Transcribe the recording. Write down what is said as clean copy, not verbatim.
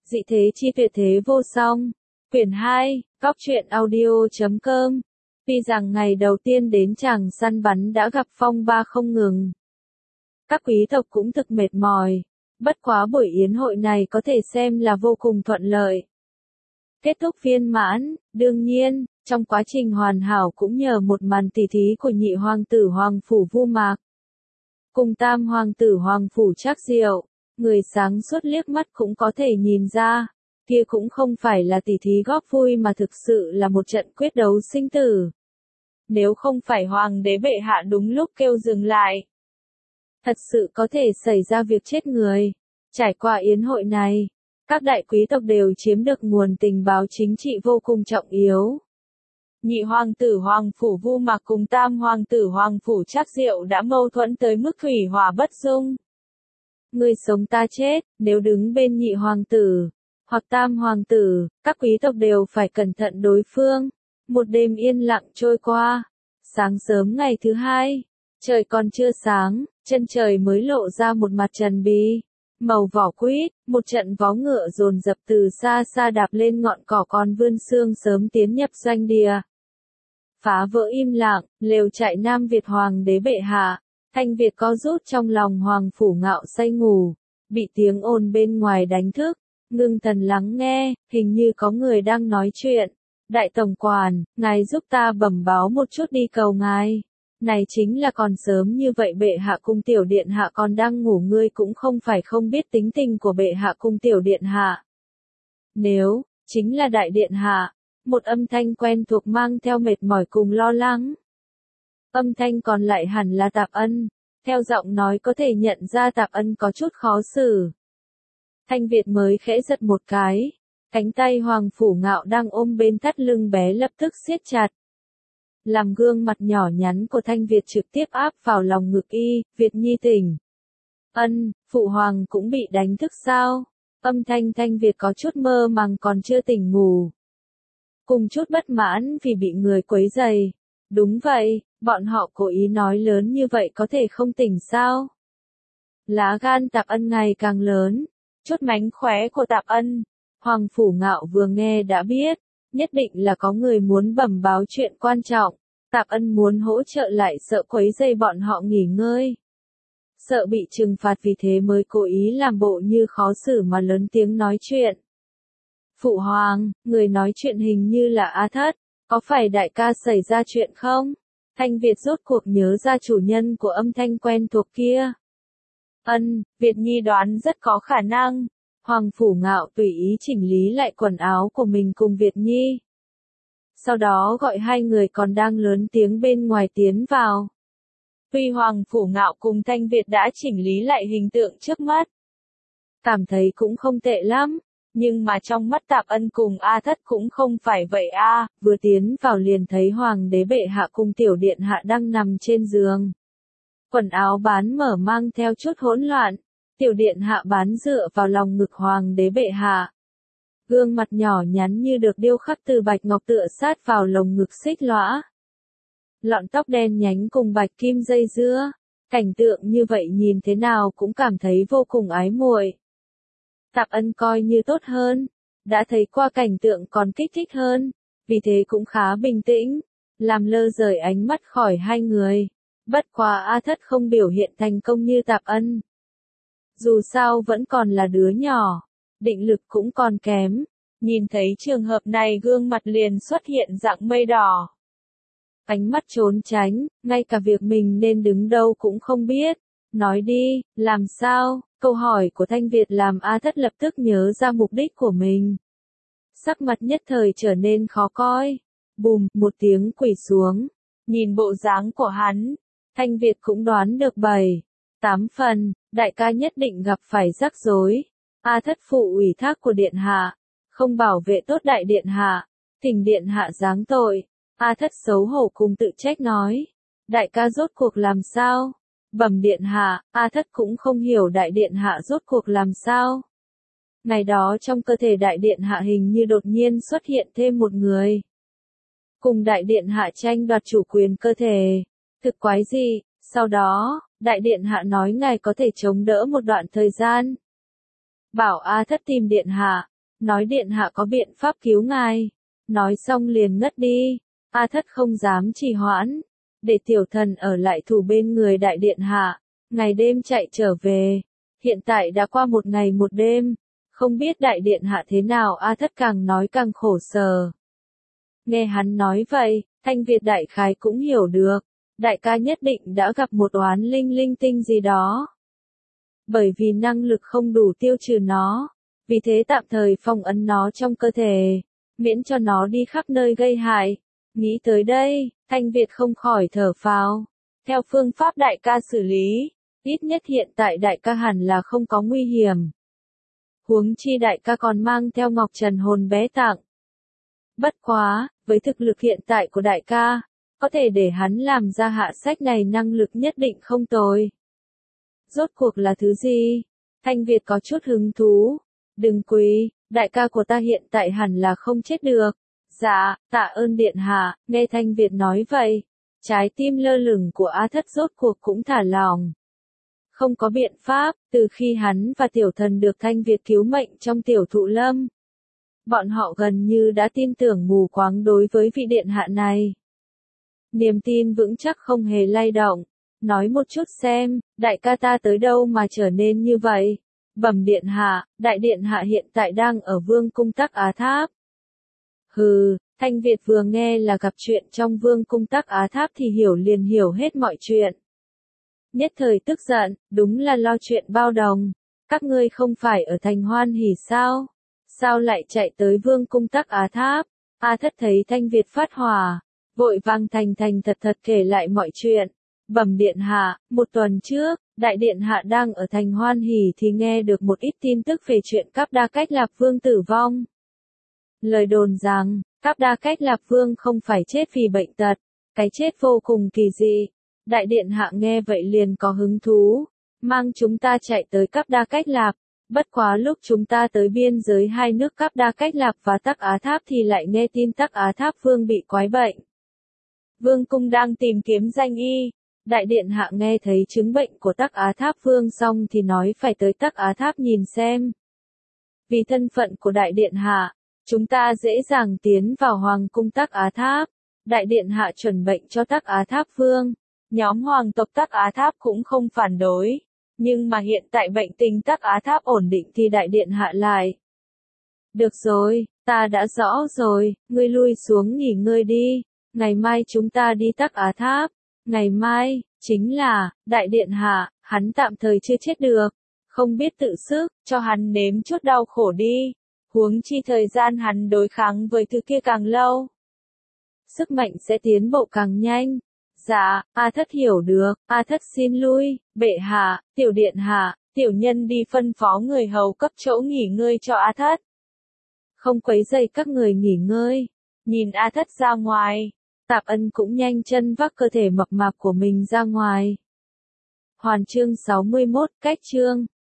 Dị thế chi tuyệt thế vô song. Quyển 2, Cóc truyện audio.com. Tuy rằng ngày đầu tiên đến chàng săn bắn đã gặp phong ba không ngừng. Các quý tộc cũng thực mệt mỏi. Bất quá buổi yến hội này có thể xem là vô cùng thuận lợi. Kết thúc viên mãn, đương nhiên, trong quá trình hoàn hảo cũng nhờ một màn tỉ thí của nhị hoàng tử Hoàng Phủ Vu Mạc. Cùng tam hoàng tử Hoàng Phủ Trác Diệu, người sáng suốt liếc mắt cũng có thể nhìn ra, kia cũng không phải là tỉ thí góp vui mà thực sự là một trận quyết đấu sinh tử. Nếu không phải hoàng đế bệ hạ đúng lúc kêu dừng lại, thật sự có thể xảy ra việc chết người. Trải qua yến hội này, các đại quý tộc đều chiếm được nguồn tình báo chính trị vô cùng trọng yếu. Nhị hoàng tử Hoàng Phủ Vu Mạc cùng tam hoàng tử Hoàng Phủ Trác Diệu đã mâu thuẫn tới mức thủy hỏa bất dung. Người sống ta chết, nếu đứng bên nhị hoàng tử, hoặc tam hoàng tử, các quý tộc đều phải cẩn thận đối phương. Một đêm yên lặng trôi qua. Sáng sớm ngày thứ hai, trời còn chưa sáng, chân trời mới lộ ra một mặt trần bì, màu vỏ quýt, một trận vó ngựa dồn dập từ xa xa đạp lên ngọn cỏ còn vươn sương sớm tiến nhập doanh địa. Phá vỡ im lặng, lều trại Nam Việt hoàng đế bệ hạ, Thanh Việt co rút trong lòng Hoàng Phủ Ngạo say ngủ, bị tiếng ồn bên ngoài đánh thức, ngưng thần lắng nghe, hình như có người đang nói chuyện. Đại tổng quản, ngài giúp ta bẩm báo một chút đi cầu ngài. Này chính là còn sớm như vậy bệ hạ cung tiểu điện hạ còn đang ngủ, ngươi cũng không phải không biết tính tình của bệ hạ cung tiểu điện hạ. Nếu, chính là đại điện hạ, một âm thanh quen thuộc mang theo mệt mỏi cùng lo lắng. Âm thanh còn lại hẳn là Tạp Ân, theo giọng nói có thể nhận ra Tạp Ân có chút khó xử. Thanh Việt mới khẽ giật một cái, cánh tay Hoàng Phủ Ngạo đang ôm bên thắt lưng bé lập tức siết chặt. Làm gương mặt nhỏ nhắn của Thanh Việt trực tiếp áp vào lòng ngực y, Việt Nhi tỉnh. Ân, Phụ Hoàng cũng bị đánh thức sao? Âm thanh Thanh Việt có chút mơ màng còn chưa tỉnh ngủ. Cùng chút bất mãn vì bị người quấy rầy. Đúng vậy, bọn họ cố ý nói lớn như vậy có thể không tỉnh sao? Lá gan Tạp Ân ngày càng lớn. Chút mánh khóe của Tạp Ân. Hoàng Phủ Ngạo vừa nghe đã biết, nhất định là có người muốn bẩm báo chuyện quan trọng. Tạp Ân muốn hỗ trợ lại sợ quấy rầy bọn họ nghỉ ngơi. Sợ bị trừng phạt vì thế mới cố ý làm bộ như khó xử mà lớn tiếng nói chuyện. Phụ Hoàng, người nói chuyện hình như là A Thất, có phải đại ca xảy ra chuyện không? Thanh Việt rốt cuộc nhớ ra chủ nhân của âm thanh quen thuộc kia. Ân, Việt Nhi đoán rất có khả năng. Hoàng Phủ Ngạo tùy ý chỉnh lý lại quần áo của mình cùng Việt Nhi. Sau đó gọi hai người còn đang lớn tiếng bên ngoài tiến vào. Tuy Hoàng Phủ Ngạo cùng Thanh Việt đã chỉnh lý lại hình tượng trước mắt, cảm thấy cũng không tệ lắm, nhưng mà trong mắt Tạp Ân cùng A Thất cũng không phải vậy a. Vừa tiến vào liền thấy Hoàng đế bệ hạ cùng tiểu điện hạ đang nằm trên giường. Quần áo bán mở mang theo chút hỗn loạn. Tiểu điện hạ bán dựa vào lòng ngực hoàng đế bệ hạ. Gương mặt nhỏ nhắn như được điêu khắc từ bạch ngọc tựa sát vào lồng ngực xích lõa. Lọn tóc đen nhánh cùng bạch kim dây dưa. Cảnh tượng như vậy nhìn thế nào cũng cảm thấy vô cùng ái muội. Tạp Ân coi như tốt hơn. Đã thấy qua cảnh tượng còn kích thích hơn. Vì thế cũng khá bình tĩnh. Làm lơ rời ánh mắt khỏi hai người. Bất quá A Thất không biểu hiện thành công như Tạp Ân. Dù sao vẫn còn là đứa nhỏ, định lực cũng còn kém, nhìn thấy trường hợp này gương mặt liền xuất hiện dạng mây đỏ. Ánh mắt trốn tránh, ngay cả việc mình nên đứng đâu cũng không biết. Nói đi, làm sao? Câu hỏi của Thanh Việt làm A Thất lập tức nhớ ra mục đích của mình. Sắc mặt nhất thời trở nên khó coi. Bùm, một tiếng quỳ xuống. Nhìn bộ dáng của hắn, Thanh Việt cũng đoán được 7-8 phần, đại ca nhất định gặp phải rắc rối. A Thất phụ ủy thác của điện hạ, không bảo vệ tốt đại điện hạ, thỉnh điện hạ giáng tội. A Thất xấu hổ cùng tự trách nói, đại ca rốt cuộc làm sao? Bẩm điện hạ, A Thất cũng không hiểu đại điện hạ rốt cuộc làm sao. Ngày đó trong cơ thể đại điện hạ hình như đột nhiên xuất hiện thêm một người. Cùng đại điện hạ tranh đoạt chủ quyền cơ thể. Thực quái gì? Sau đó, đại điện hạ nói ngài có thể chống đỡ một đoạn thời gian. Bảo A Thất tìm điện hạ, nói điện hạ có biện pháp cứu ngài. Nói xong liền ngất đi. A Thất không dám trì hoãn, để tiểu thần ở lại thủ bên người đại điện hạ, ngày đêm chạy trở về. Hiện tại đã qua một ngày một đêm, không biết đại điện hạ thế nào. A Thất càng nói càng khổ sở. Nghe hắn nói vậy, Thanh Việt đại khái cũng hiểu được, đại ca nhất định đã gặp một oán linh linh tinh gì đó. Bởi vì năng lực không đủ tiêu trừ nó, vì thế tạm thời phong ấn nó trong cơ thể, miễn cho nó đi khắp nơi gây hại. Nghĩ tới đây, Thanh Việt không khỏi thở phào. Theo phương pháp đại ca xử lý, ít nhất hiện tại đại ca hẳn là không có nguy hiểm. Huống chi đại ca còn mang theo Ngọc Trần hồn bé tặng. Bất quá, với thực lực hiện tại của đại ca, có thể để hắn làm ra hạ sách này năng lực nhất định không tồi. Rốt cuộc là thứ gì? Thanh Việt có chút hứng thú. Đừng quỳ, đại ca của ta hiện tại hẳn là không chết được. Dạ, tạ ơn điện hạ. Nghe Thanh Việt nói vậy, trái tim lơ lửng của A Thất rốt cuộc cũng thả lỏng. Không có biện pháp, từ khi hắn và tiểu thần được Thanh Việt cứu mệnh trong tiểu thụ lâm, bọn họ gần như đã tin tưởng mù quáng đối với vị điện hạ này. Niềm tin vững chắc không hề lay động. Nói một chút xem, đại ca ta tới đâu mà trở nên như vậy? Bẩm điện hạ, đại điện hạ hiện tại đang ở vương cung Tắc Á Tháp. Hừ, Thanh Việt vừa nghe là gặp chuyện trong vương cung Tắc Á Tháp thì liền hiểu hết mọi chuyện. Nhất thời tức giận, đúng là lo chuyện bao đồng. Các ngươi không phải ở thành Hoan Hỷ sao? Sao lại chạy tới vương cung Tắc Á Tháp? A Thất thấy Thanh Việt phát hỏa, vội vàng thành thật kể lại mọi chuyện. Bẩm điện hạ, một tuần trước, đại điện hạ đang ở thành Hoan Hỷ thì nghe được một ít tin tức về chuyện Cáp Đa Cách Lạp Vương tử vong. Lời đồn rằng, Cáp Đa Cách Lạp Vương không phải chết vì bệnh tật, cái chết vô cùng kỳ dị. Đại điện hạ nghe vậy liền có hứng thú, mang chúng ta chạy tới Cáp Đa Cách Lạp. Bất quá lúc chúng ta tới biên giới hai nước Cáp Đa Cách Lạp và Tắc Á Tháp thì lại nghe tin Tắc Á Tháp Vương bị quái bệnh. Vương cung đang tìm kiếm danh y. Đại điện hạ nghe thấy chứng bệnh của Tắc Á Tháp Vương xong thì nói phải tới Tắc Á Tháp nhìn xem. Vì thân phận của đại điện hạ, chúng ta dễ dàng tiến vào hoàng cung Tắc Á Tháp. Đại điện hạ chuẩn bệnh cho Tắc Á Tháp Vương. Nhóm hoàng tộc Tắc Á Tháp cũng không phản đối. Nhưng mà hiện tại bệnh tình Tắc Á Tháp ổn định thì đại điện hạ lại. Được rồi, ta đã rõ rồi, ngươi lui xuống nghỉ ngơi đi. Ngày mai chúng ta đi Tắc Á Tháp. Ngày mai, chính là, đại điện hạ, hắn tạm thời chưa chết được. Không biết tự sức, cho hắn nếm chút đau khổ đi. Huống chi thời gian hắn đối kháng với thứ kia càng lâu, sức mạnh sẽ tiến bộ càng nhanh. Dạ, A Thất hiểu được. A Thất xin lui, bệ hạ, tiểu điện hạ, tiểu nhân đi phân phó người hầu cấp chỗ nghỉ ngơi cho A Thất. Không quấy rầy các người nghỉ ngơi. Nhìn A Thất ra ngoài, Tạp Ân cũng nhanh chân vác cơ thể mập mạp của mình ra ngoài. Hoàn chương 61, cách chương.